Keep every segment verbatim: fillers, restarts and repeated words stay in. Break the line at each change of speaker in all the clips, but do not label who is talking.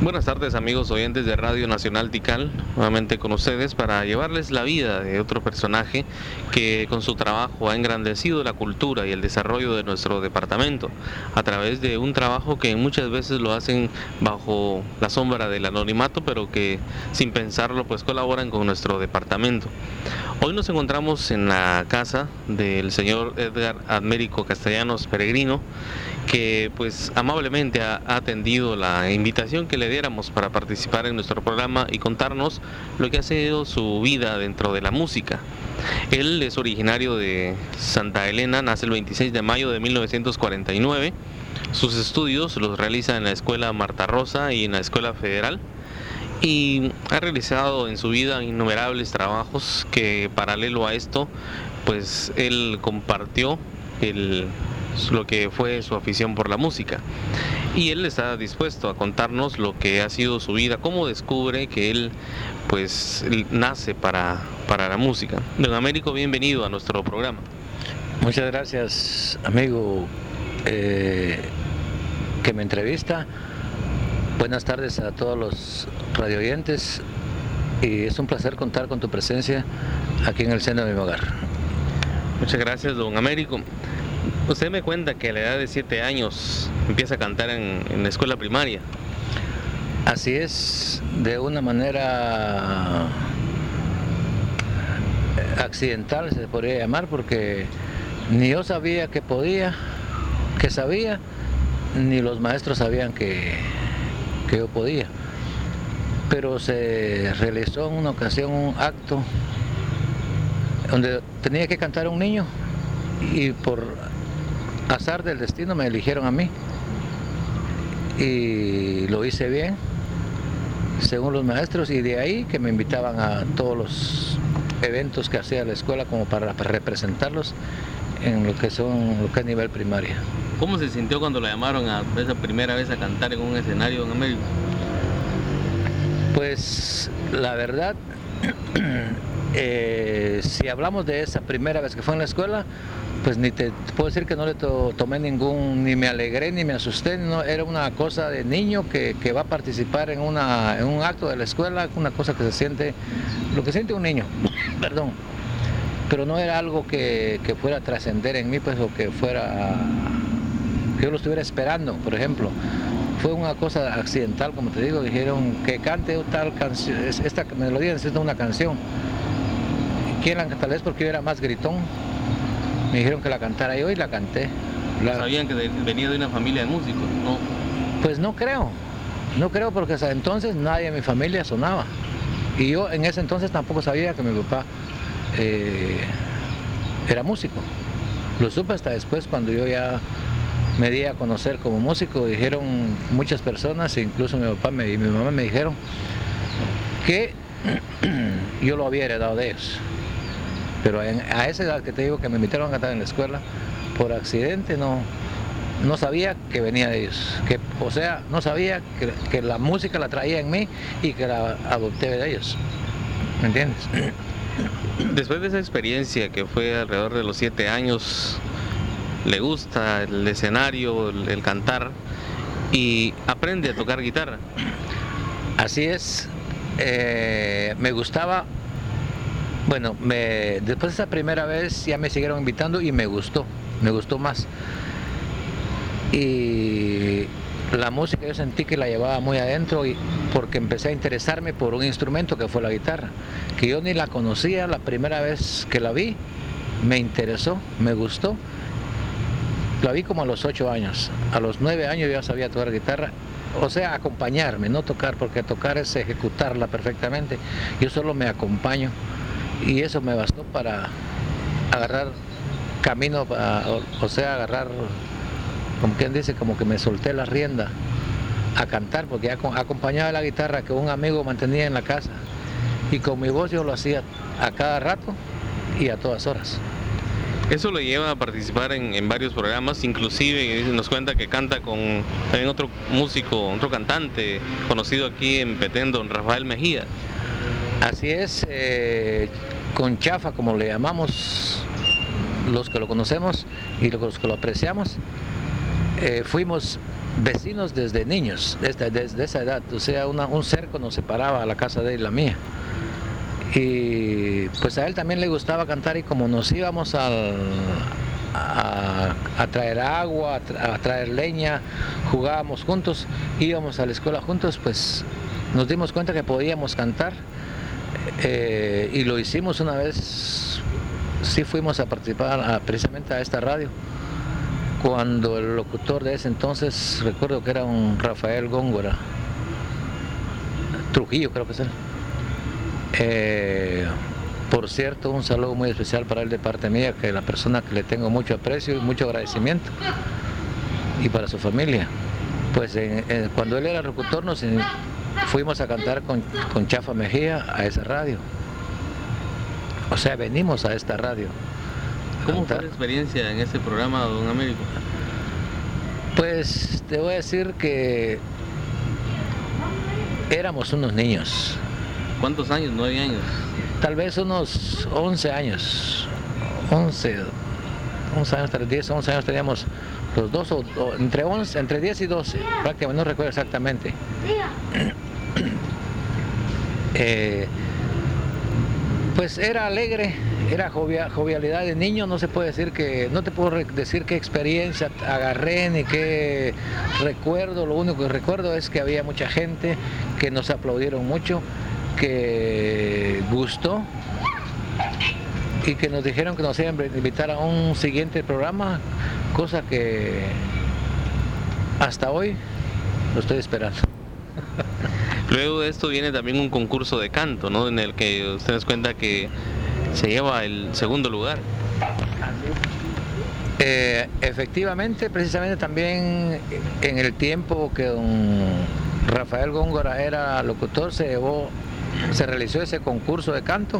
Buenas tardes, amigos oyentes de Radio Nacional Tikal, nuevamente con ustedes para llevarles la vida de otro personaje que con su trabajo ha engrandecido la cultura y el desarrollo de nuestro departamento a través de un trabajo que muchas veces lo hacen bajo la sombra del anonimato, pero que sin pensarlo pues colaboran con nuestro departamento. Hoy nos encontramos en la casa del señor Edgar Américo Castellanos Peregrino, que pues amablemente ha atendido la invitación que le diéramos para participar en nuestro programa y contarnos lo que ha sido su vida dentro de la música. Él es originario de Santa Elena, nace el veintiséis de mayo de mil novecientos cuarenta y nueve. Sus estudios los realiza en la Escuela Marta Rosa y en la Escuela Federal, y ha realizado en su vida innumerables trabajos que, paralelo a esto, pues él compartió el lo que fue su afición por la música, y él está dispuesto a contarnos lo que ha sido su vida, cómo descubre que él pues nace para, para la música. Don Américo, bienvenido a nuestro programa.
Muchas gracias, amigo eh, que me entrevista. Buenas tardes a todos los radioyentes, y es un placer contar con tu presencia aquí en el seno de mi hogar.
Muchas gracias, don Américo. Usted me cuenta que a la edad de siete años empieza a cantar en, en la escuela primaria.
Así es, de una manera accidental se podría llamar, porque ni yo sabía que podía, que sabía, ni los maestros sabían que, que yo podía. Pero se realizó en una ocasión un acto donde tenía que cantar a un niño, y por azar del destino me eligieron a mí, y lo hice bien según los maestros, y de ahí que me invitaban a todos los eventos que hacía la escuela como para representarlos en lo que son lo que es nivel primaria.
¿Cómo se sintió cuando la llamaron a esa primera vez a cantar en un escenario, don Américo?
Pues la verdad, eh, si hablamos de esa primera vez que fue en la escuela, pues ni te puedo decir que no le to, tomé ningún, ni me alegré, ni me asusté, no, era una cosa de niño que, que va a participar en, una, en un acto de la escuela, una cosa que se siente, lo que siente un niño, perdón, pero no era algo que, que fuera a trascender en mí, pues, o que fuera, que yo lo estuviera esperando, por ejemplo. Fue una cosa accidental, como te digo, dijeron que cante tal canción, esta melodía necesita una canción. ¿Quién la canta? Tal vez porque yo era más gritón. Me dijeron que la cantara yo y la canté. La...
¿Sabían que de, venía de una familia de músicos? No.
Pues no creo, no creo, porque hasta entonces nadie en mi familia sonaba. Y yo en ese entonces tampoco sabía que mi papá eh, era músico. Lo supe hasta después, cuando yo ya me di a conocer como músico. Dijeron muchas personas, incluso mi papá me, y mi mamá me dijeron que yo lo había heredado de ellos. Pero en, a esa edad que te digo que me invitaron a cantar en la escuela, por accidente no, no sabía que venía de ellos. Que, o sea, no sabía que, que la música la traía en mí y que la adopté de ellos. ¿Me entiendes?
Después de esa experiencia, que fue alrededor de los siete años, le gusta el escenario, el, el cantar, y aprende a tocar guitarra.
Así es. Eh, me gustaba. Bueno, me, después de esa primera vez ya me siguieron invitando y me gustó, me gustó más. Y la música yo sentí que la llevaba muy adentro, y porque empecé a interesarme por un instrumento que fue la guitarra, que yo ni la conocía. La primera vez que la vi me interesó, me gustó. La vi como a los ocho años, a los nueve años ya sabía tocar guitarra. O sea, acompañarme, no tocar, porque tocar es ejecutarla perfectamente. Yo solo me acompaño. Y eso me bastó para agarrar camino, o, o sea, agarrar, como quien dice, como que me solté la rienda a cantar, porque ya acompañaba la guitarra que un amigo mantenía en la casa, y con mi voz yo lo hacía a cada rato y a todas horas.
Eso lo lleva a participar en, en varios programas, inclusive nos cuenta que canta con también otro músico, otro cantante conocido aquí en Petén, don Rafael Mejía.
Así es, eh, con Chafa, como le llamamos los que lo conocemos y los que lo apreciamos. Eh, fuimos vecinos desde niños, desde, desde esa edad. O sea, una, un cerco nos separaba a la casa de él y la mía. Y pues a él también le gustaba cantar, y como nos íbamos al, a, a traer agua, a, tra, a traer leña, jugábamos juntos, íbamos a la escuela juntos, pues nos dimos cuenta que podíamos cantar, eh, y lo hicimos una vez. Sí fuimos a participar a, precisamente a esta radio, cuando el locutor de ese entonces, recuerdo que era un Rafael Góngora, Trujillo creo que es él. Eh, por cierto, un saludo muy especial para él de parte mía, que es la persona que le tengo mucho aprecio y mucho agradecimiento, y para su familia. Pues en, en, cuando él era locutor nos en, fuimos a cantar con, con Chafa Mejía a esa radio. O sea, venimos a esta radio.
¿Cómo fue la experiencia en ese programa, don Américo?
Pues te voy a decir que éramos unos niños.
¿Cuántos años? ¿Nueve años?
Tal vez unos once años. once, once años, diez, once años teníamos los dos, o, o entre once, entre diez y doce, prácticamente, no recuerdo exactamente. Eh, pues era alegre, era jovial, jovialidad de niño. No se puede decir que, no te puedo decir qué experiencia agarré ni qué recuerdo. Lo único que recuerdo es que había mucha gente, que nos aplaudieron mucho, que gustó, y que nos dijeron que nos iban a invitar a un siguiente programa, cosa que hasta hoy lo estoy esperando.
Luego de esto viene también un concurso de canto, ¿no? En el que usted nos cuenta que se lleva el segundo lugar.
Eh, efectivamente, precisamente también en el tiempo que don Rafael Góngora era locutor, se llevó, se realizó ese concurso de canto,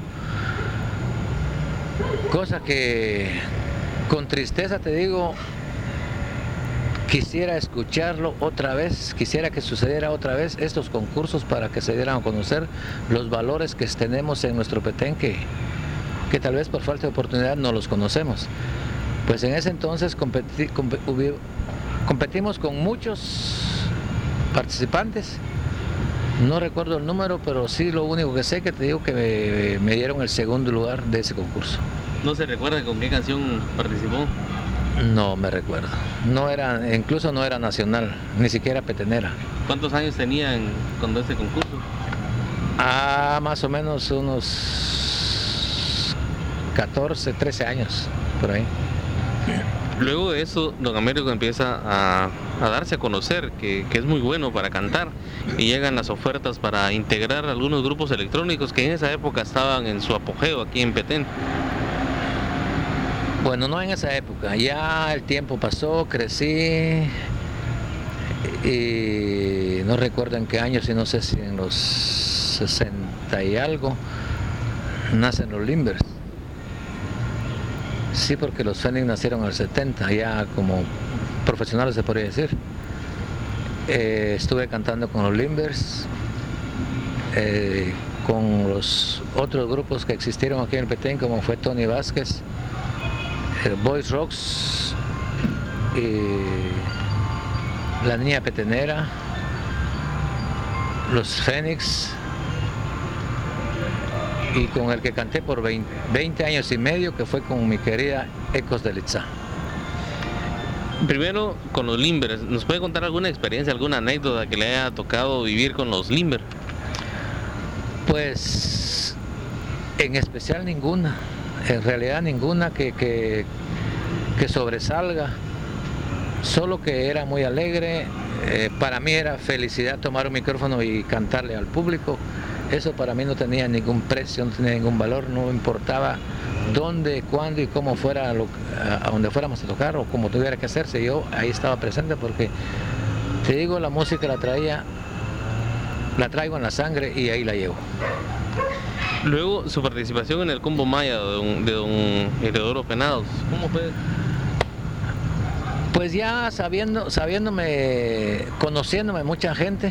cosa que con tristeza te digo, quisiera escucharlo otra vez, quisiera que sucediera otra vez estos concursos para que se dieran a conocer los valores que tenemos en nuestro Petén, que, que tal vez por falta de oportunidad no los conocemos. Pues en ese entonces competi, comp, competimos con muchos participantes, no recuerdo el número, pero sí lo único que sé que te digo que me, me dieron el segundo lugar de ese concurso.
¿No se recuerda con qué canción participó?
No me recuerdo, no era, incluso no era nacional, ni siquiera petenera.
¿Cuántos años tenían cuando este concurso?
Ah, más o menos unos catorce, trece años, por ahí.
Luego de eso, don Américo empieza a, a darse a conocer que, que es muy bueno para cantar, y llegan las ofertas para integrar algunos grupos electrónicos que en esa época estaban en su apogeo aquí en Petén.
Bueno, no en esa época, ya el tiempo pasó, crecí, y no recuerdo en qué año, si no sé si en los sesenta y algo, nacen los Limbers. Sí, porque los Fénix nacieron en el setenta, ya como profesionales se podría decir. Eh, estuve cantando con los Limbers, eh, con los otros grupos que existieron aquí en el Petén, como fue Tony Vázquez, Boys Rocks, y La Niña Petenera, los Fénix, y con el que canté por veinte años y medio, que fue con mi querida Ecos de Litzá.
Primero, con los Limbers, ¿nos puede contar alguna experiencia, alguna anécdota que le haya tocado vivir con los Limbers?
Pues, en especial ninguna. En realidad ninguna que, que, que sobresalga, solo que era muy alegre. Eh, para mí era felicidad tomar un micrófono y cantarle al público. Eso para mí no tenía ningún precio, no tenía ningún valor, no importaba dónde, cuándo y cómo fuera, lo, a donde fuéramos a tocar o como tuviera que hacerse. Yo ahí estaba presente porque, te digo, la música la traía, la traigo en la sangre y ahí la llevo.
Luego, su participación en el Combo Maya de don, de don Heredoro Penados, ¿cómo fue?
Pues ya sabiendo, sabiéndome, conociéndome mucha gente,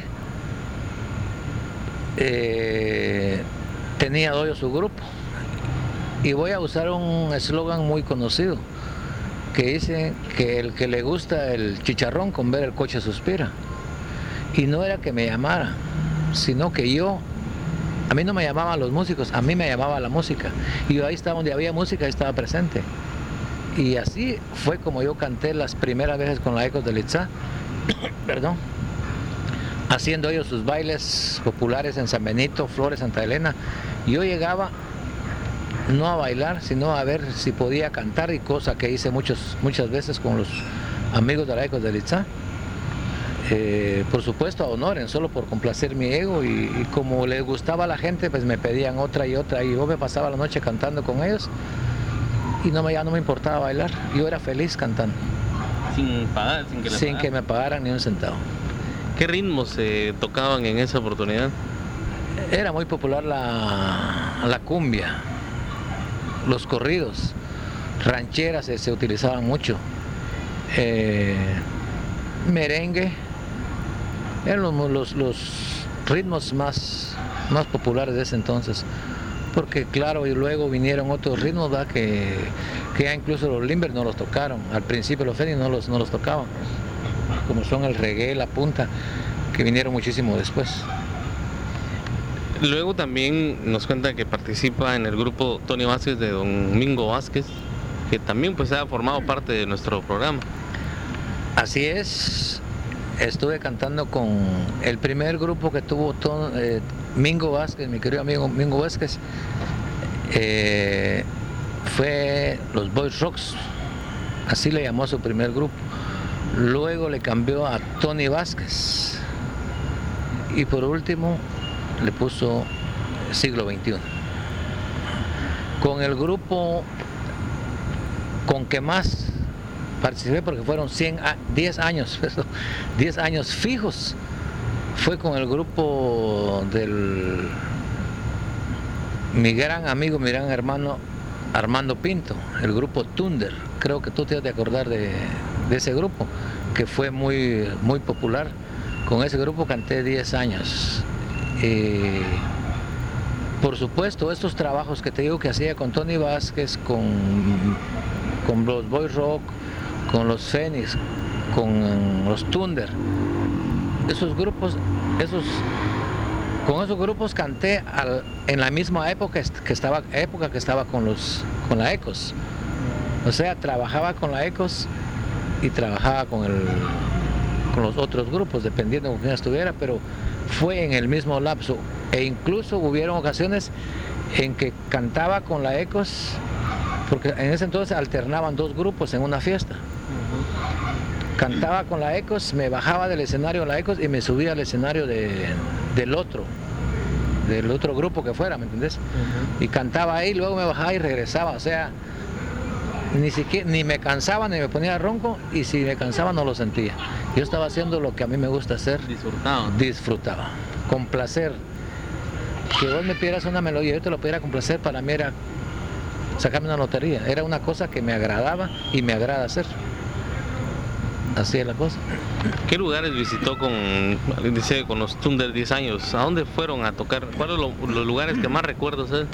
eh, tenía doy su grupo, y voy a usar un eslogan muy conocido: que dice que el que le gusta el chicharrón con ver el coche suspira. Y no era que me llamara, sino que yo, a mí no me llamaban los músicos, a mí me llamaba la música. Y yo ahí estaba, donde había música, estaba presente. Y así fue como yo canté las primeras veces con la Ecos del Itzá, perdón, haciendo ellos sus bailes populares en San Benito, Flores, Santa Elena. Yo llegaba no a bailar, sino a ver si podía cantar, y cosa que hice muchos, muchas veces con los amigos de la Ecos del Itzá. Eh, por supuesto a honoren, solo por complacer mi ego, y, y como les gustaba a la gente, pues me pedían otra y otra, y yo me pasaba la noche cantando con ellos, y no me, ya no me importaba bailar, yo era feliz cantando.
Sin pagar, sin que le
Sin
pagaran.
que me pagaran ni un centavo.
¿Qué ritmos se tocaban en esa oportunidad?
Era muy popular la, la cumbia, los corridos, rancheras se, se utilizaban mucho, eh, merengue, eran los, los, los ritmos más, más populares de ese entonces. Porque claro, y luego vinieron otros ritmos, ¿verdad? Que, que ya incluso los limbers no los tocaron. Al principio los Fénix no los, no los tocaban, como son el reggae, la punta, que vinieron muchísimo después.
Luego también nos cuenta que participa en el grupo Tony Vázquez de Don Mingo Vázquez, que también pues ha formado parte de nuestro programa.
Así es, estuve cantando con el primer grupo que tuvo todo, eh, Mingo Vázquez, mi querido amigo Mingo Vázquez, eh, fue los Boys Rocks, así le llamó a su primer grupo. Luego le cambió a Tony Vázquez y por último le puso Siglo veintiuno. Con el grupo con que más participé, porque fueron cien, diez años, diez años fijos, fue con el grupo del mi gran amigo, mi gran hermano Armando Pinto, el grupo Thunder. Creo que tú te has de acordar de, de ese grupo, que fue muy, muy popular. Con ese grupo canté diez años. Eh, por supuesto, estos trabajos que te digo que hacía con Tony Vázquez, con, con los Boys Rock, con los Fénix, con los Thunder, esos grupos, esos, con esos grupos canté al, en la misma época que estaba, época que estaba con, los, con la Ecos. O sea, trabajaba con la Ecos y trabajaba con, el, con los otros grupos, dependiendo con quién estuviera, pero fue en el mismo lapso. E incluso hubieron ocasiones en que cantaba con la Ecos, porque en ese entonces alternaban dos grupos en una fiesta. Cantaba con la Ecos, me bajaba del escenario de la Ecos y me subía al escenario de, del otro, del otro grupo que fuera, ¿me entendés? Uh-huh. Y cantaba ahí, luego me bajaba y regresaba, o sea, ni siquiera, ni me cansaba ni me ponía ronco, y si me cansaba no lo sentía. Yo estaba haciendo lo que a mí me gusta hacer.
Disfrutaba.
Disfrutaba, con placer. Que vos me pidieras una melodía, yo te lo pudiera complacer, para mí era sacarme una lotería, era una cosa que me agradaba y me agrada hacer. Así es la cosa.
¿Qué lugares visitó con, dice, con los Thunder diez años? ¿A dónde fueron a tocar? ¿Cuáles son los, los lugares que más recuerdas? Eh?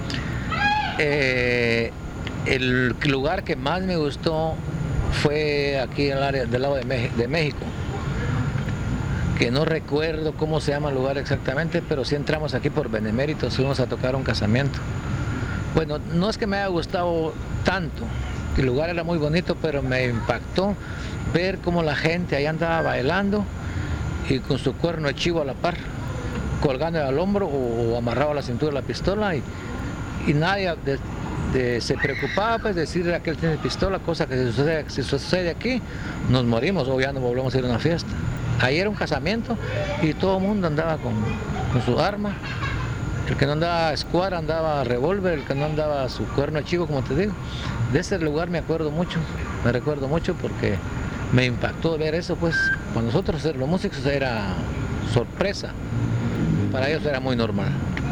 Eh, el lugar que más me gustó fue aquí en el área del lado de, Mex- de México, que no recuerdo cómo se llama el lugar exactamente, pero sí entramos aquí por Beneméritos, fuimos a tocar un casamiento. Bueno, no es que me haya gustado tanto, el lugar era muy bonito, pero me impactó ver cómo la gente ahí andaba bailando y con su cuerno de chivo a la par, colgando al hombro o, o amarrado a la cintura la pistola, y, y nadie de, de, se preocupaba pues decirle a aquel tiene pistola, cosa que si sucede, si sucede aquí nos morimos o ya no volvemos a ir a una fiesta. Ahí era un casamiento y todo el mundo andaba con, con su arma. El que no andaba squad andaba revólver, el que no andaba su cuerno de chivo, como te digo. De ese lugar me acuerdo mucho, me recuerdo mucho porque me impactó ver eso, pues para nosotros los músicos era sorpresa, para ellos era muy normal.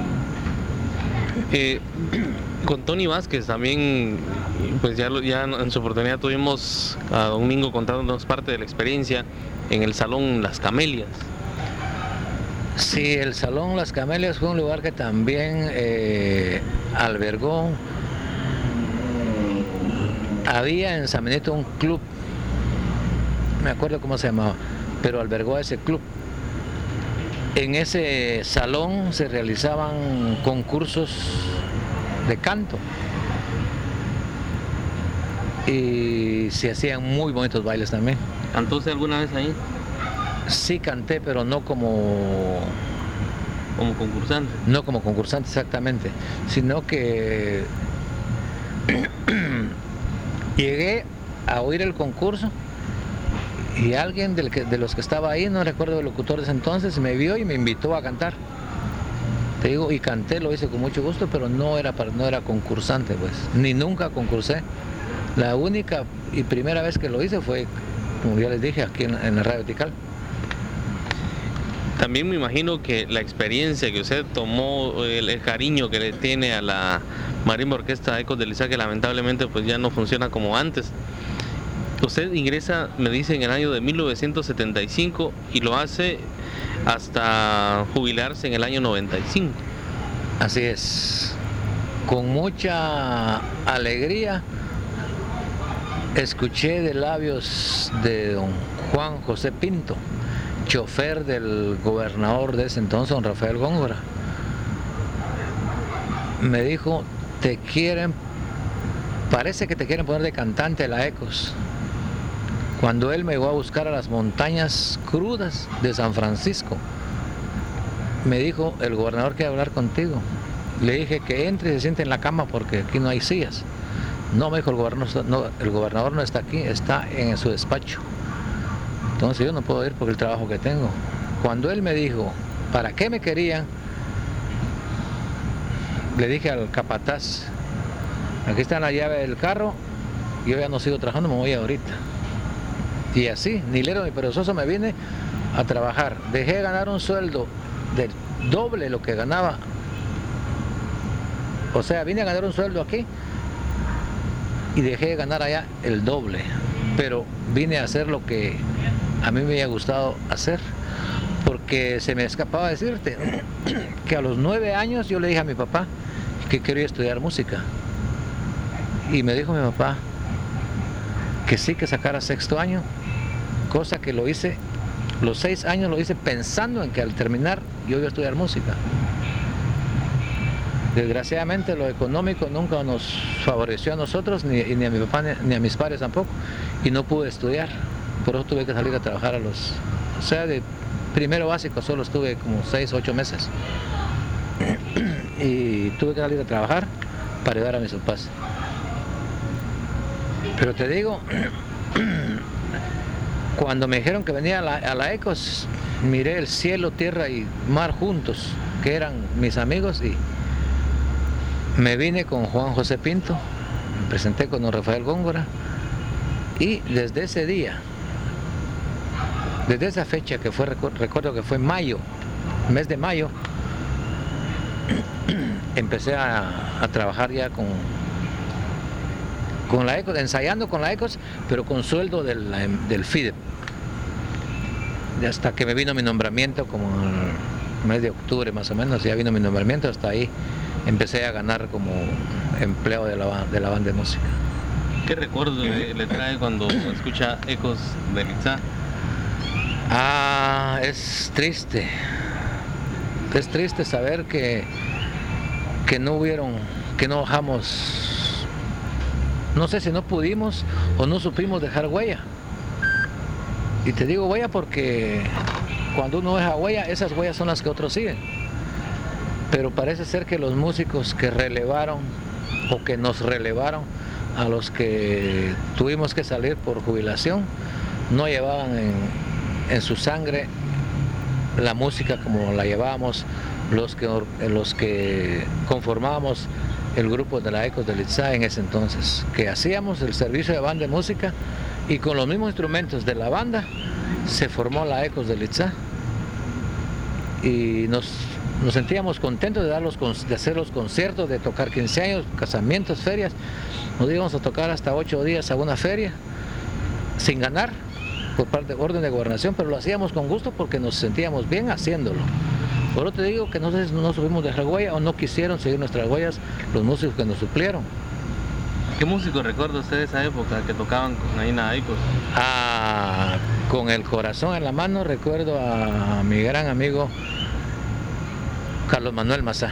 Eh, con Tony Vázquez también, pues ya, ya en su oportunidad tuvimos a Domingo contándonos parte de la experiencia en el Salón Las Camelias.
Sí, el Salón Las Camelias fue un lugar que también eh, albergó había en San Benito un club, me acuerdo cómo se llamaba, pero albergó a ese club. En ese salón se realizaban concursos de canto y se hacían muy bonitos bailes también.
¿Cantó usted alguna vez ahí?
Sí canté, pero no como...
¿Como concursante?
No como concursante exactamente, sino que llegué a oír el concurso y alguien del que, de los que estaba ahí, no recuerdo el locutor de ese entonces, me vio y me invitó a cantar. Te digo, y canté, lo hice con mucho gusto, pero no era, para, no era concursante, pues, ni nunca concursé. La única y primera vez que lo hice fue, como ya les dije, aquí en, en la Radio Tikal.
También me imagino que la experiencia que usted tomó, el, el cariño que le tiene a la Marimba Orquesta Ecos del Litzá, que lamentablemente pues ya no funciona como antes. Usted ingresa, me dice, en el año de mil novecientos setenta y cinco y lo hace hasta jubilarse en el año noventa y cinco.
Así es. Con mucha alegría escuché de labios de don Juan José Pinto, chofer del gobernador de ese entonces, don Rafael Góngora. Me dijo, te quieren, parece que te quieren poner de cantante de la Ecos. Cuando él me llegó a buscar a las montañas crudas de San Francisco, me dijo, el gobernador quiere hablar contigo. Le dije que entre y se siente en la cama porque aquí no hay sillas. No, me dijo, el gobernador no, el gobernador no está aquí, está en su despacho. Entonces yo no puedo ir por el trabajo que tengo. Cuando él me dijo, ¿para qué me querían? Le dije al capataz, aquí está la llave del carro, yo ya no sigo trabajando, me voy ahorita. Y así, ni lero ni perezoso, me vine a trabajar. Dejé de ganar un sueldo del doble lo que ganaba. O sea, vine a ganar un sueldo aquí y dejé de ganar allá el doble. Pero vine a hacer lo que a mí me había gustado hacer. Porque se me escapaba decirte que a los nueve años yo le dije a mi papá que quería estudiar música. Y me dijo mi papá que sí, que sacara sexto año, cosa que lo hice, los seis años lo hice pensando en que al terminar yo iba a estudiar música. Desgraciadamente lo económico nunca nos favoreció a nosotros, ni, ni a mi papá ni, ni a mis padres tampoco, y no pude estudiar. Por eso tuve que salir a trabajar a los, o sea, de primero básico solo estuve como seis, ocho meses. Y tuve que salir a trabajar para ayudar a mis papás. Pero te digo, cuando me dijeron que venía a la, a la Ecos, miré el cielo, tierra y mar juntos, que eran mis amigos, y me vine con Juan José Pinto, me presenté con don Rafael Góngora, y desde ese día, desde esa fecha que fue, recuerdo que fue mayo, mes de mayo, empecé a, a trabajar ya con, con la Ecos, ensayando con la Ecos, pero con sueldo del, del FIDE. Y hasta que me vino mi nombramiento, como el mes de octubre más o menos, ya vino mi nombramiento, hasta ahí empecé a ganar como empleado de la, de la banda de música.
¿Qué recuerdo le, le trae cuando escucha Ecos del Litzá?
Ah, es triste. Es triste saber que, que no hubieron, que no bajamos, no sé si no pudimos o no supimos dejar huella. Y te digo huella porque cuando uno deja huella, esas huellas son las que otros siguen. Pero parece ser que los músicos que relevaron o que nos relevaron a los que tuvimos que salir por jubilación, no llevaban en, en su sangre la música como la llevábamos los que, los que conformábamos el grupo de la Ecos del Litzá en ese entonces, que hacíamos el servicio de banda de música y con los mismos instrumentos de la banda se formó la Ecos del Litzá y nos, nos sentíamos contentos de, dar los, de hacer los conciertos, de tocar quince años, casamientos, ferias. Nos íbamos a tocar hasta ocho días a una feria sin ganar por parte de orden de gobernación, pero lo hacíamos con gusto porque nos sentíamos bien haciéndolo. Por eso te digo que no sé si no subimos dejar huella o no quisieron seguir nuestras huellas los músicos que nos suplieron.
¿Qué músico recuerda usted de esa época que tocaban con Naina Aicos?
Ah, con el corazón en la mano recuerdo a mi gran amigo Carlos Manuel Mazá,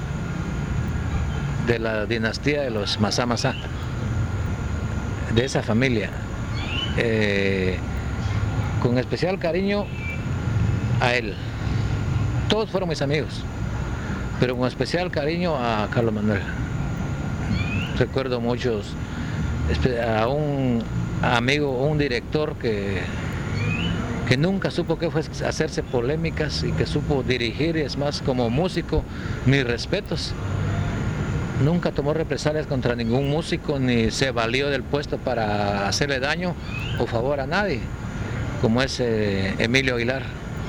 de la dinastía de los Mazá Mazá, de esa familia. Eh, con especial cariño a él. Todos fueron mis amigos, pero con especial cariño a Carlos Manuel. Recuerdo muchos, a un amigo, un director que, que nunca supo qué fue hacerse polémicas y que supo dirigir, y es más, como músico, mis respetos. Nunca tomó represalias contra ningún músico, ni se valió del puesto para hacerle daño o favor a nadie, como es eh, Emilio Aguilar.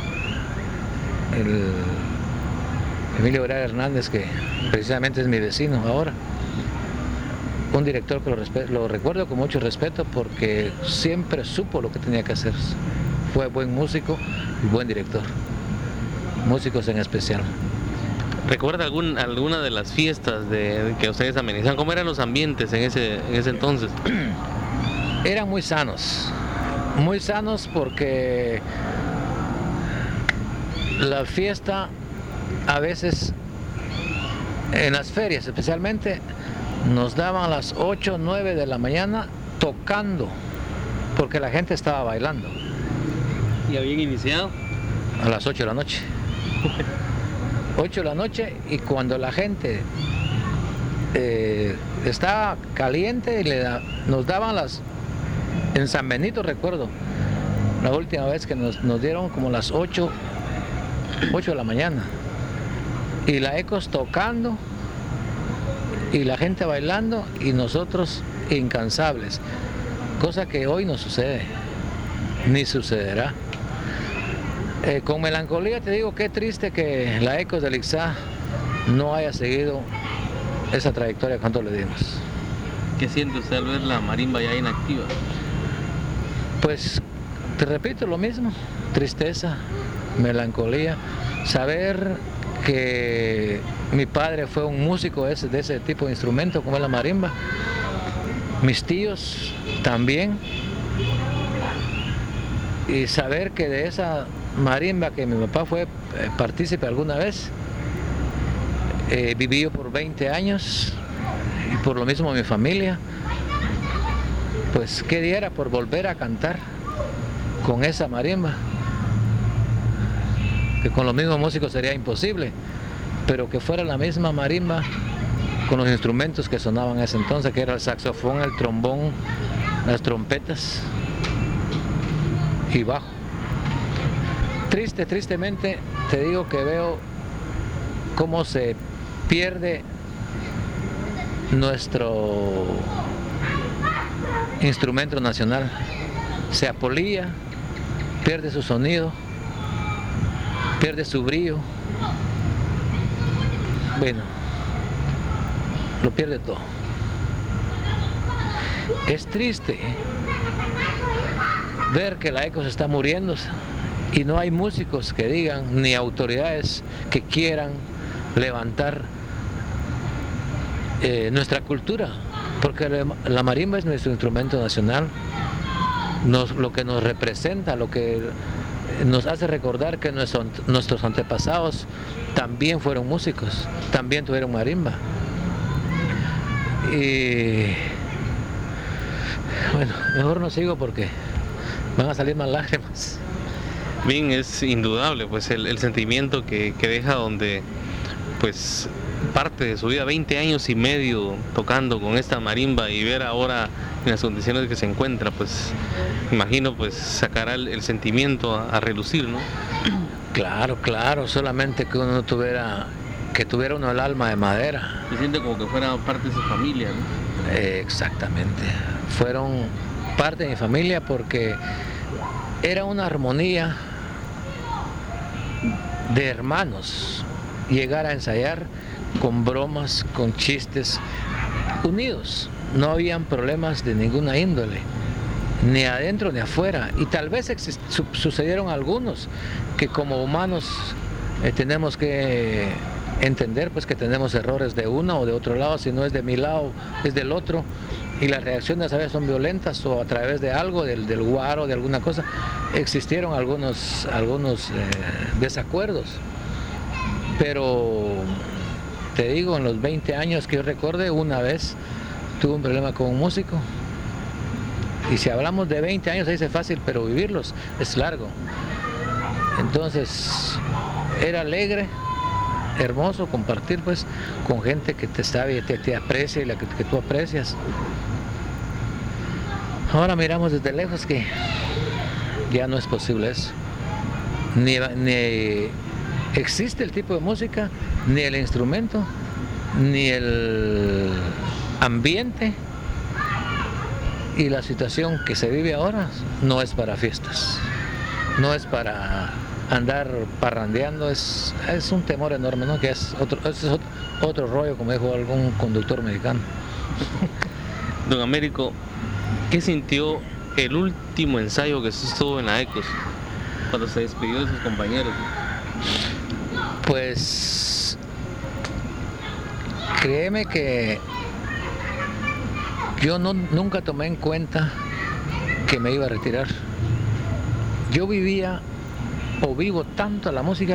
El Emilio Aguilar Hernández, que precisamente es mi vecino ahora. Un director que lo, lo recuerdo con mucho respeto porque siempre supo lo que tenía que hacer. Fue buen músico y buen director. Músicos en especial.
¿Recuerda algún, alguna de las fiestas de, que ustedes amenizaban? ¿Cómo eran los ambientes en ese, en ese entonces?
Eran muy sanos, muy sanos porque la fiesta a veces, en las ferias especialmente, nos daban a las ocho o nueve de la mañana tocando, porque la gente estaba bailando.
¿Y habían iniciado?
A las ocho de la noche. ocho de la noche, y cuando la gente eh, estaba caliente y le da, nos daban las, en San Benito recuerdo, la última vez que nos, nos dieron como las ocho, ocho de la mañana, y la Ecos tocando y la gente bailando y nosotros incansables, cosa que hoy no sucede, ni sucederá. Eh, con melancolía te digo, qué triste que la Ecos del Ixá no haya seguido esa trayectoria que tanto le dimos.
¿Qué siente usted al ver la marimba ya inactiva?
Pues te repito lo mismo, tristeza, melancolía, saber que mi padre fue un músico de ese, de ese tipo de instrumento como es la marimba, mis tíos también, y saber que de esa marimba que mi papá fue eh, partícipe alguna vez, eh, viví yo por veinte años y por lo mismo mi familia, pues qué diera por volver a cantar con esa marimba, que con los mismos músicos sería imposible, pero que fuera la misma marimba con los instrumentos que sonaban en ese entonces, que era el saxofón, el trombón, las trompetas y bajo. Triste, tristemente, te digo que veo cómo se pierde nuestro instrumento nacional. Se apolía, pierde su sonido, pierde su brillo. Bueno, lo pierde todo. Es triste ver que la Ecos está muriéndose y no hay músicos que digan, ni autoridades que quieran levantar eh, nuestra cultura, porque la, la marimba es nuestro instrumento nacional, nos, lo que nos representa, lo que nos hace recordar que nuestro, nuestros antepasados también fueron músicos, también tuvieron marimba. Y bueno, mejor no sigo porque van a salir más lágrimas.
Bien, es indudable pues el, el sentimiento que, que deja donde pues parte de su vida, veinte años y medio tocando con esta marimba, y ver ahora en las condiciones que se encuentra, pues imagino pues sacará el, el sentimiento a, a relucir, ¿no?
Claro, claro, solamente que uno tuviera, que tuviera uno el alma de madera.
Se siente como que fuera parte de su familia, ¿no?
Eh, exactamente, fueron parte de mi familia porque era una armonía de hermanos, llegar a ensayar con bromas, con chistes, unidos, no habían problemas de ninguna índole, ni adentro ni afuera, y tal vez exist- su- sucedieron algunos que como humanos eh, tenemos que entender pues que tenemos errores de uno o de otro lado, si no es de mi lado, es del otro, y las reacciones a veces son violentas o a través de algo, del, del guaro, de alguna cosa, existieron algunos, algunos eh, desacuerdos, pero te digo, en los veinte años que yo recuerde, una vez tuve un problema con un músico, y si hablamos de veinte años se dice fácil, pero vivirlos es largo. Entonces era alegre, hermoso compartir pues con gente que te sabe, te, te aprecia y la que, que tú aprecias. Ahora miramos desde lejos que ya no es posible eso. Ni, ni existe el tipo de música, ni el instrumento, ni el ambiente, y la situación que se vive ahora no es para fiestas, no es para andar parrandeando, es, es un temor enorme, ¿no? Que es otro, es otro, otro rollo, como dijo algún conductor mexicano.
Don Américo, ¿qué sintió el último ensayo que estuvo en la ECOS, cuando se despidió de sus compañeros?
Pues créeme que yo no, nunca tomé en cuenta que me iba a retirar. Yo vivía o vivo tanto la música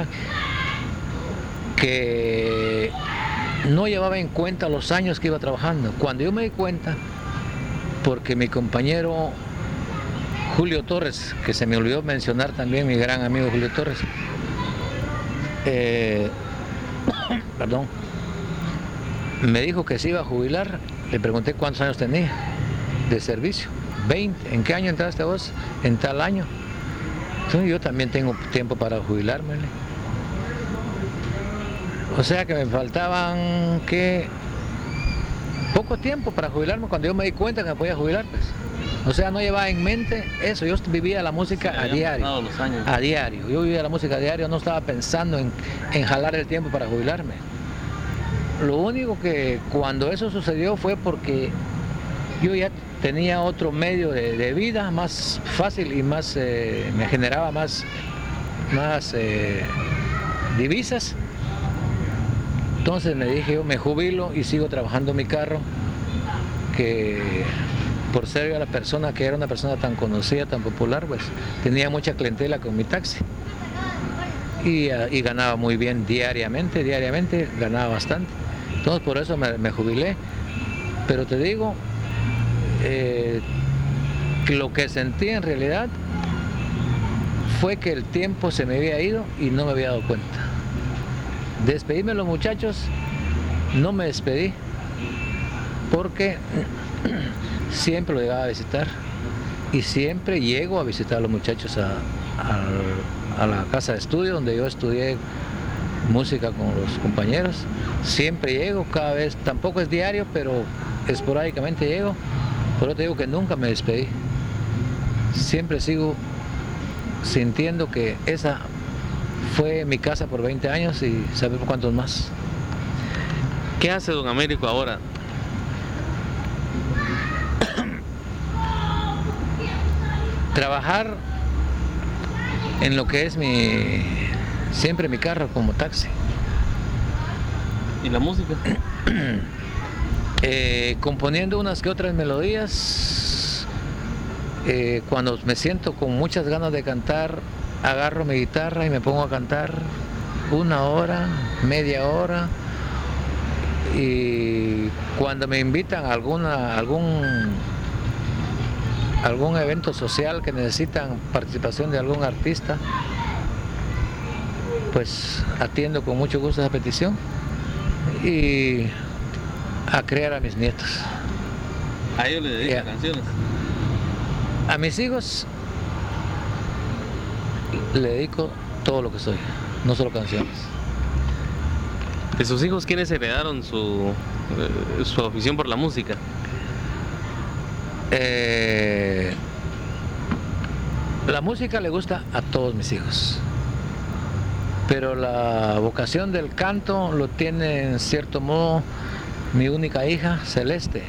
que no llevaba en cuenta los años que iba trabajando. Cuando yo me di cuenta, porque mi compañero Julio Torres, que se me olvidó mencionar también, mi gran amigo Julio Torres, eh, perdón, me dijo que se iba a jubilar. Le pregunté cuántos años tenía de servicio. veinte. ¿En qué año entraste vos? En tal año. Entonces yo también tengo tiempo para jubilarme. O sea que me faltaban que poco tiempo para jubilarme cuando yo me di cuenta que me podía jubilar, pues. O sea, no llevaba en mente eso. Yo vivía la música a diario.
Los años.
A diario. Yo vivía la música a diario, no estaba pensando en, en jalar el tiempo para jubilarme. Lo único que cuando eso sucedió fue porque yo ya tenía otro medio de, de vida más fácil y más eh, me generaba más, más eh, divisas. Entonces me dije, yo me jubilo y sigo trabajando mi carro, que por ser yo la persona que era una persona tan conocida, tan popular, pues tenía mucha clientela con mi taxi. Y, y ganaba muy bien diariamente, diariamente ganaba bastante. Entonces por eso me, me jubilé. Pero te digo, eh, que lo que sentí en realidad fue que el tiempo se me había ido y no me había dado cuenta. Despedirme de los muchachos, no me despedí, porque siempre lo llegaba a visitar y siempre llego a visitar a los muchachos a, a, a la casa de estudio donde yo estudié música con los compañeros. Siempre llego, cada vez, tampoco es diario, pero esporádicamente llego. Por eso te digo que nunca me despedí. Siempre sigo sintiendo que esa fue mi casa por veinte años y sabe por cuántos más.
¿Qué hace don Américo ahora?
Trabajar en lo que es mi siempre mi carro como taxi.
¿Y la música?
eh, componiendo unas que otras melodías. Eh, cuando me siento con muchas ganas de cantar, agarro mi guitarra y me pongo a cantar una hora, media hora. Y cuando me invitan a alguna, algún, algún evento social que necesitan participación de algún artista, pues atiendo con mucho gusto esa petición y a crear a mis nietos.
¿A ellos le dedican
Yeah.
canciones?
A mis hijos le dedico todo lo que soy, no solo canciones.
¿De sus hijos quiénes heredaron su, eh, su afición por la música?
Eh, la música le gusta a todos mis hijos, pero la vocación del canto lo tiene en cierto modo mi única hija, Celeste.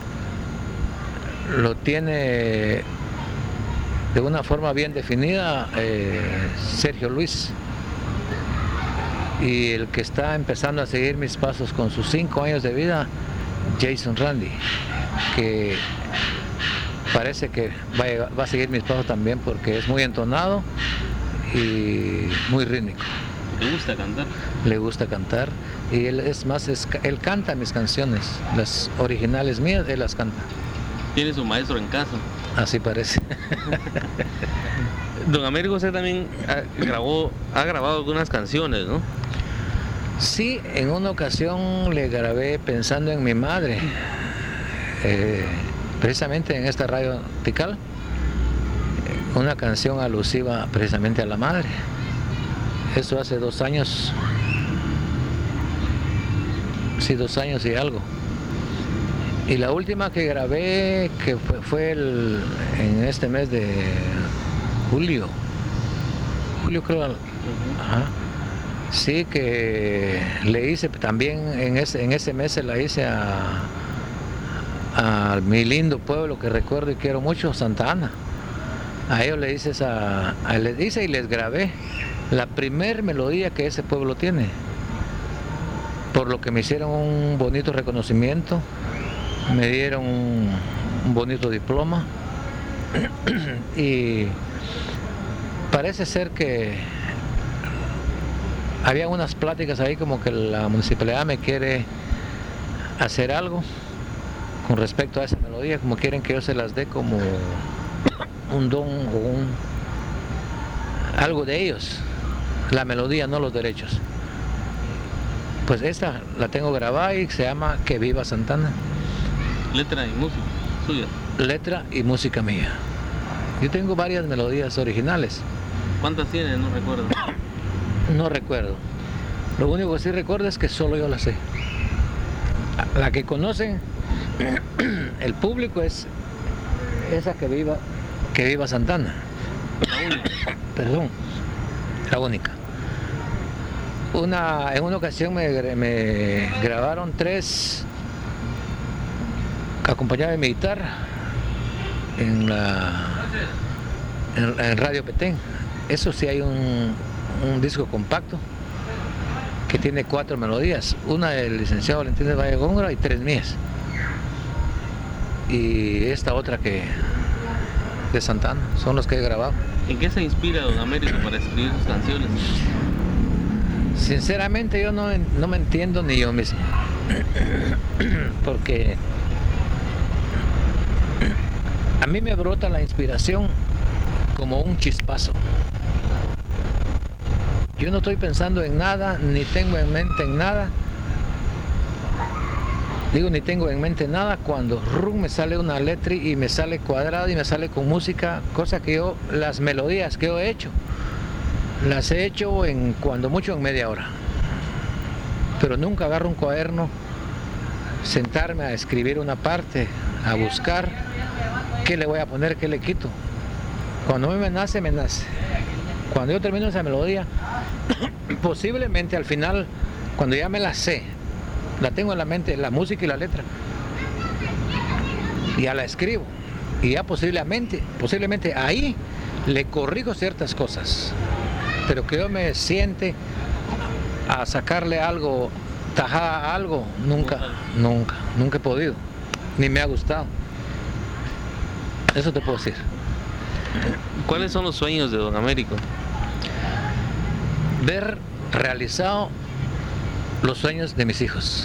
Lo tiene de una forma bien definida eh, Sergio Luis. Y el que está empezando a seguir mis pasos con sus cinco años de vida, Jason Randi, que parece que va a, va a seguir mis pasos también porque es muy entonado y muy rítmico.
¿Le gusta cantar?
Le gusta cantar y él es más, es, él canta mis canciones, las originales mías, él las canta.
¿Tiene su maestro en casa?
Así parece.
Don Américo, usted también ha, grabó, ha grabado algunas canciones, ¿no?
Sí, en una ocasión le grabé pensando en mi madre, eh, precisamente en esta radio Tikal, una canción alusiva precisamente a la madre. Eso hace dos años, sí, dos años y algo. Y la última que grabé, que fue, fue el, en este mes de julio, julio creo, ajá. Sí, que le hice también en ese, en ese mes se la hice a, a mi lindo pueblo que recuerdo y quiero mucho, Santa Ana. A ellos le hice esa, a, les hice y les grabé la primer melodía que ese pueblo tiene. Por lo que me hicieron un bonito reconocimiento, me dieron un, un bonito diploma y parece ser que había unas pláticas ahí como que la municipalidad me quiere hacer algo con respecto a esa melodía, como quieren que yo se las dé como un don o un algo de ellos, la melodía, no los derechos. Pues esta la tengo grabada y se llama Que Viva Santana.
Letra y música suya.
Letra y música mía. Yo tengo varias melodías originales.
¿Cuántas tiene? No recuerdo.
No recuerdo. Lo único que sí recuerdo es que solo yo la sé. La que conocen el público es esa que viva, que viva Santana.
La única.
Perdón, la única. Una, en una ocasión me, me grabaron tres acompañadas de mi guitarra en la en, en Radio Petén. Eso sí, hay un un disco compacto que tiene cuatro melodías, una del licenciado Valentín de Valle Góngora y tres mías, y esta otra que de Santana, son los que he grabado.
¿En qué se inspira Don Américo para escribir sus canciones?
Sinceramente yo no, no me entiendo ni yo mismo porque a mí me brota la inspiración como un chispazo. Yo no estoy pensando en nada, ni tengo en mente en nada. Digo, ni tengo en mente nada cuando rum, me sale una letra y me sale cuadrada y me sale con música, cosa que yo, las melodías que yo he hecho, las he hecho en cuando mucho en media hora. Pero nunca agarro un cuaderno, sentarme a escribir una parte, a buscar qué le voy a poner, qué le quito. Cuando a mí me nace, me nace. Cuando yo termino esa melodía, posiblemente al final, cuando ya me la sé, la tengo en la mente, la música y la letra, ya la escribo, y ya posiblemente, posiblemente ahí le corrijo ciertas cosas, pero que yo me siente a sacarle algo, tajada a algo, nunca, nunca, nunca he podido, ni me ha gustado. Eso te puedo decir.
¿Cuáles son los sueños de Don Américo?
Ver realizado los sueños de mis hijos.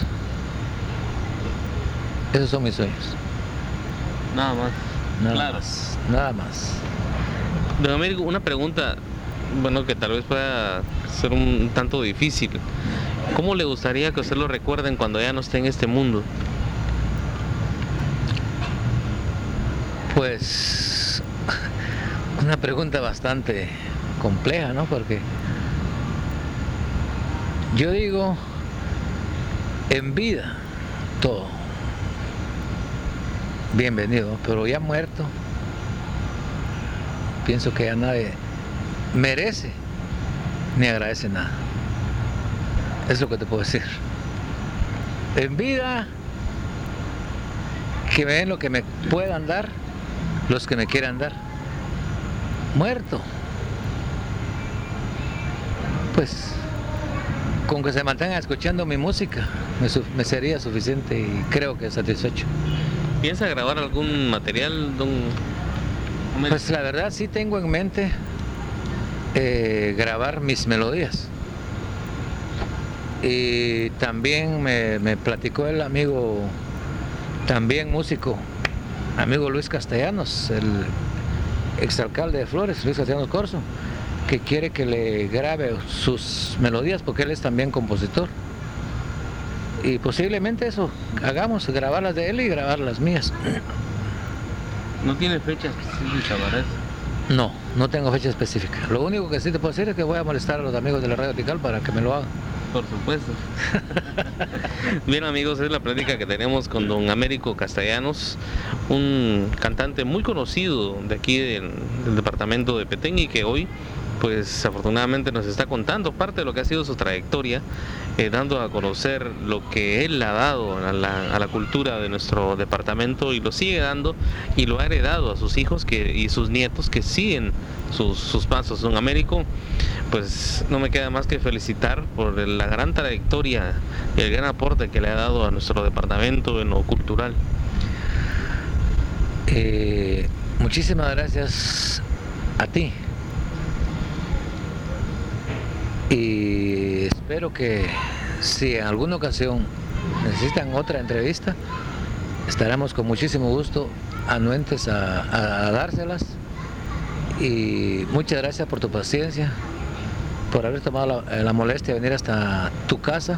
Esos son mis sueños.
Nada más.
Nada
Claro.
más. Nada más.
Don Américo, una pregunta, bueno, que tal vez pueda ser un tanto difícil. ¿Cómo le gustaría que usted lo recuerden cuando ya no esté en este mundo?
Pues una pregunta bastante compleja, ¿no? Porque yo digo, en vida, todo. Bienvenido, pero ya muerto, pienso que ya nadie merece ni agradece nada. Es lo que te puedo decir. En vida, que me den lo que me puedan dar, los que me quieran dar. Muerto, pues Con que se mantengan escuchando mi música me, su- me sería suficiente y creo que satisfecho.
¿Piensa grabar algún material, don Américo?
Pues la verdad sí tengo en mente eh, grabar mis melodías. Y también me, me platicó el amigo, también músico, amigo Luis Castellanos, el exalcalde de Flores, Luis Castellanos Corzo, que quiere que le grabe sus melodías porque él es también compositor. Y posiblemente eso hagamos, grabar las de él y grabar las mías.
¿No tiene fecha específica para eso?
No, no tengo fecha específica. Lo único que sí te puedo decir es que voy a molestar a los amigos de la Radio Tical para que me lo hagan.
Por supuesto. Bien, amigos, es la plática que tenemos con don Américo Castellanos, un cantante muy conocido de aquí del, del departamento de Petén y que hoy, pues afortunadamente nos está contando parte de lo que ha sido su trayectoria, eh, dando a conocer lo que él ha dado a la, a la cultura de nuestro departamento y lo sigue dando y lo ha heredado a sus hijos que, y sus nietos que siguen sus, sus pasos. Don Américo, pues no me queda más que felicitar por la gran trayectoria y el gran aporte que le ha dado a nuestro departamento en lo cultural.
Eh, muchísimas gracias a ti. Y espero que si en alguna ocasión necesitan otra entrevista, estaremos con muchísimo gusto anuentes a, a, a dárselas. Y muchas gracias por tu paciencia, por haber tomado la, la molestia de venir hasta tu casa.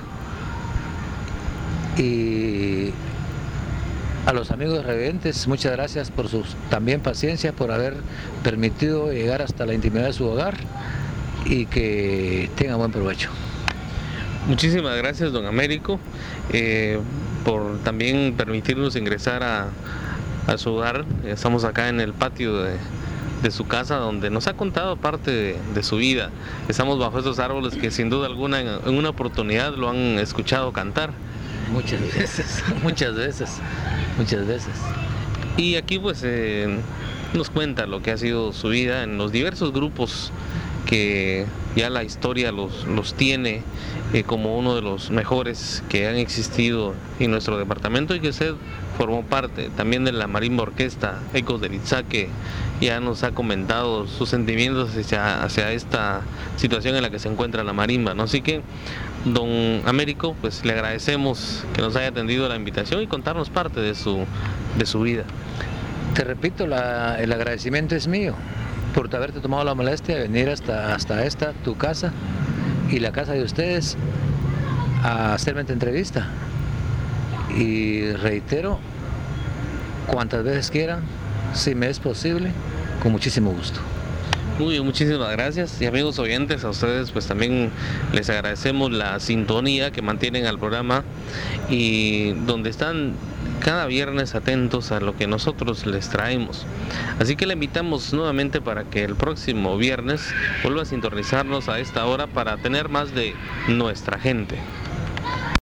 Y a los amigos revidentes, muchas gracias por su también paciencia, por haber permitido llegar hasta la intimidad de su hogar y que tengan buen provecho.
Muchísimas gracias, don Américo, eh, por también permitirnos ingresar a, a su hogar. Estamos acá en el patio de, de su casa, donde nos ha contado parte de, de su vida. Estamos bajo esos árboles que sin duda alguna en, en una oportunidad lo han escuchado cantar.
Muchas veces, muchas veces, muchas veces.
Y aquí pues eh, nos cuenta lo que ha sido su vida en los diversos grupos que ya la historia los, los tiene eh, como uno de los mejores que han existido en nuestro departamento y que usted formó parte también de la Marimba Orquesta Ecos del Izaque. Ya nos ha comentado sus sentimientos hacia, hacia esta situación en la que se encuentra la marimba, ¿no? Así que, don Américo, pues le agradecemos que nos haya atendido la invitación y contarnos parte de su, de su vida.
Te repito, la, el agradecimiento es mío por haberte tomado la molestia de venir hasta, hasta esta, tu casa y la casa de ustedes a hacerme esta entrevista. Y reitero, cuantas veces quieran, si me es posible, con muchísimo gusto.
Muy bien, muchísimas gracias. Y amigos oyentes, a ustedes pues también les agradecemos la sintonía que mantienen al programa y donde están cada viernes atentos a lo que nosotros les traemos. Así que le invitamos nuevamente para que el próximo viernes vuelva a sintonizarnos a esta hora para tener más de nuestra gente.